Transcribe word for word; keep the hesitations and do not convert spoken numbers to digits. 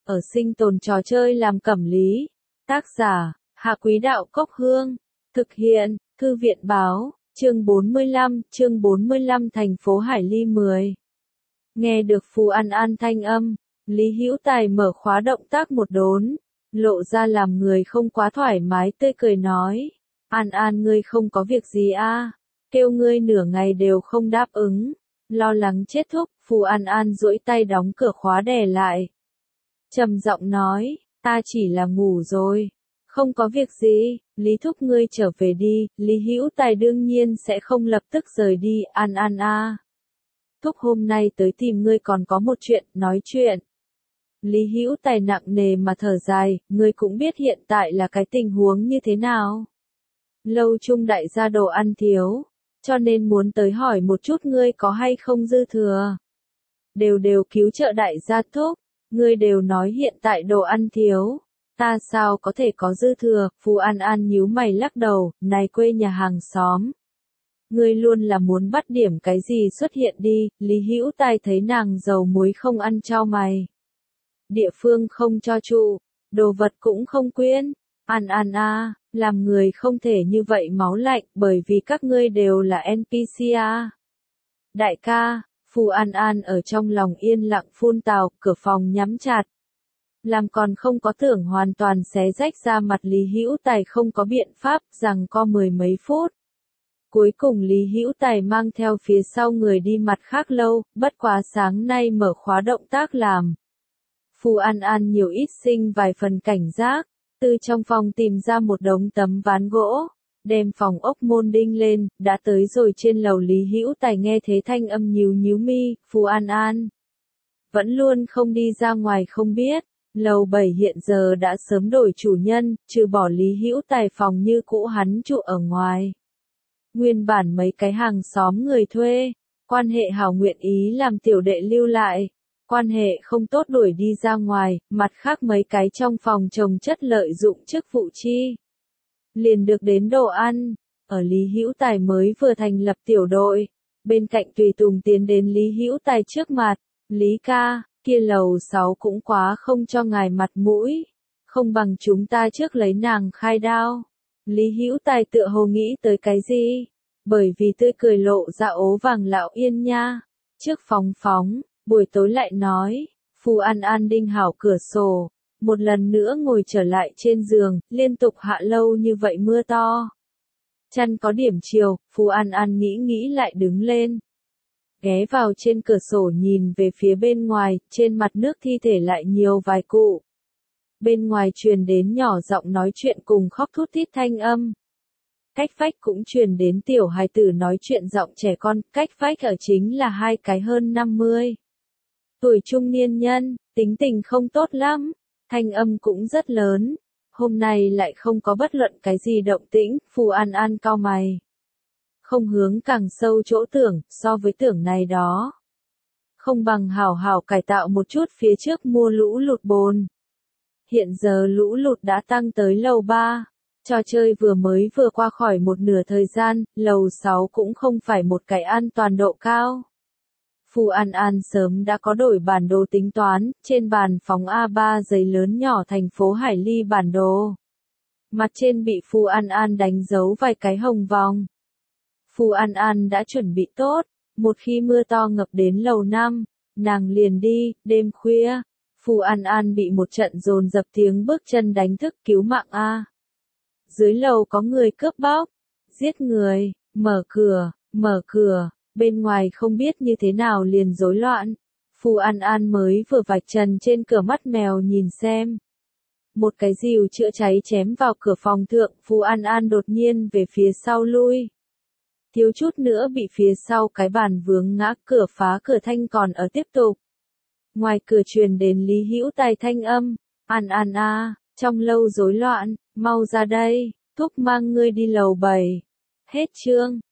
ở sinh tồn trò chơi làm cẩm lý. Tác giả, Hạ Quý Đạo Cốc Hương. Thực hiện, Thư viện Báo, chương bốn mươi lăm, chương bốn mươi lăm thành phố Hải Ly mười. Nghe được Phù An An thanh âm, Lý Hữu Tài mở khóa động tác một đốn, lộ ra làm người không quá thoải mái tươi cười nói. An An ngươi không có việc gì a? Kêu ngươi nửa ngày đều không đáp ứng. Lo lắng chết thúc, Phù An An duỗi tay đóng cửa khóa đè lại. Trầm giọng nói, ta chỉ là ngủ rồi. Không có việc gì, Lý thúc ngươi trở về đi, Lý Hữu Tài đương nhiên sẽ không lập tức rời đi, An An a. Thúc hôm nay tới tìm ngươi còn có một chuyện, nói chuyện. Lý Hữu Tài nặng nề mà thở dài, ngươi cũng biết hiện tại là cái tình huống như thế nào. Lâu chung đại gia đồ ăn thiếu, cho nên muốn tới hỏi một chút ngươi có hay không dư thừa. Đều đều cứu trợ đại gia thúc, ngươi đều nói hiện tại đồ ăn thiếu. Ta sao có thể có dư thừa, Phù An An nhíu mày lắc đầu, này quê nhà hàng xóm. Ngươi luôn là muốn bắt điểm cái gì xuất hiện đi, Lý Hữu Tài thấy nàng dầu muối không ăn cho mày. Địa phương không cho trụ, đồ vật cũng không quyên, An An a, làm người không thể như vậy máu lạnh bởi vì các ngươi đều là en pê xê a. Đại ca, Phù An An ở trong lòng yên lặng phun tào, cửa phòng nhắm chặt. Làm còn không có tưởng hoàn toàn xé rách ra mặt Lý Hữu Tài không có biện pháp, rằng co mười mấy phút. Cuối cùng Lý Hữu Tài mang theo phía sau người đi mặt khác lâu, bất quá sáng nay mở khóa động tác làm. Phù An An nhiều ít sinh vài phần cảnh giác, từ trong phòng tìm ra một đống tấm ván gỗ, đem phòng ốc môn đinh lên, đã tới rồi trên lầu Lý Hữu Tài nghe thế thanh âm nhíu nhíu mi, Phù An An. Vẫn luôn không đi ra ngoài không biết. Lầu bảy hiện giờ đã sớm đổi chủ nhân, trừ bỏ Lý Hữu Tài phòng như cũ hắn trụ ở ngoài. Nguyên bản mấy cái hàng xóm người thuê, quan hệ hảo nguyện ý làm tiểu đệ lưu lại, quan hệ không tốt đuổi đi ra ngoài, mặt khác mấy cái trong phòng trồng chất lợi dụng chức vụ chi. Liền được đến đồ ăn, ở Lý Hữu Tài mới vừa thành lập tiểu đội, bên cạnh tùy tùng tiến đến Lý Hữu Tài trước mặt, Lý ca. Kia lầu sáu cũng quá không cho ngài mặt mũi, không bằng chúng ta trước lấy nàng khai đao. Lý Hữu Tài tựa hồ nghĩ tới cái gì? Bởi vì tươi cười lộ ra ố vàng lão yên nha. Trước phóng phóng, buổi tối lại nói, Phù An An đinh hảo cửa sổ, một lần nữa ngồi trở lại trên giường, liên tục hạ lâu như vậy mưa to. Chăn có điểm chiều, Phù An An nghĩ nghĩ lại đứng lên. Ghé vào trên cửa sổ nhìn về phía bên ngoài, trên mặt nước thi thể lại nhiều vài cụ. Bên ngoài truyền đến nhỏ giọng nói chuyện cùng khóc thút thít thanh âm. Cách vách cũng truyền đến tiểu hài tử nói chuyện giọng trẻ con, cách vách ở chính là hai cái hơn năm mươi. Tuổi trung niên nhân, tính tình không tốt lắm, thanh âm cũng rất lớn. Hôm nay lại không có bất luận cái gì động tĩnh, Phù An An cau mày. Không hướng càng sâu chỗ tưởng, so với tưởng này đó. Không bằng hảo hảo cải tạo một chút phía trước mua lũ lụt bồn. Hiện giờ lũ lụt đã tăng tới lầu ba. Trò chơi vừa mới vừa qua khỏi một nửa thời gian, lầu sáu cũng không phải một cái an toàn độ cao. Phù An An sớm đã có đổi bản đồ tính toán, trên bàn phóng a ba giấy lớn nhỏ thành phố Hải Ly bản đồ. Mặt trên bị Phù An An đánh dấu vài cái hồng vòng. Phù An An đã chuẩn bị tốt, một khi mưa to ngập đến lầu năm, nàng liền đi, đêm khuya, Phù An An bị một trận dồn dập tiếng bước chân đánh thức cứu mạng a. Dưới lầu có người cướp bóc, giết người, mở cửa, mở cửa, bên ngoài không biết như thế nào liền rối loạn. Phù An An mới vừa vạch trần trên cửa mắt mèo nhìn xem. Một cái rìu chữa cháy chém vào cửa phòng thượng, Phù An An đột nhiên về phía sau lui. Thiếu chút nữa bị phía sau cái bàn vướng ngã, cửa phá cửa thanh còn ở tiếp tục. Ngoài cửa truyền đến Lý Hữu Tài thanh âm, An An a, trong lâu rối loạn, mau ra đây, thúc mang ngươi đi lầu bảy. Hết chương.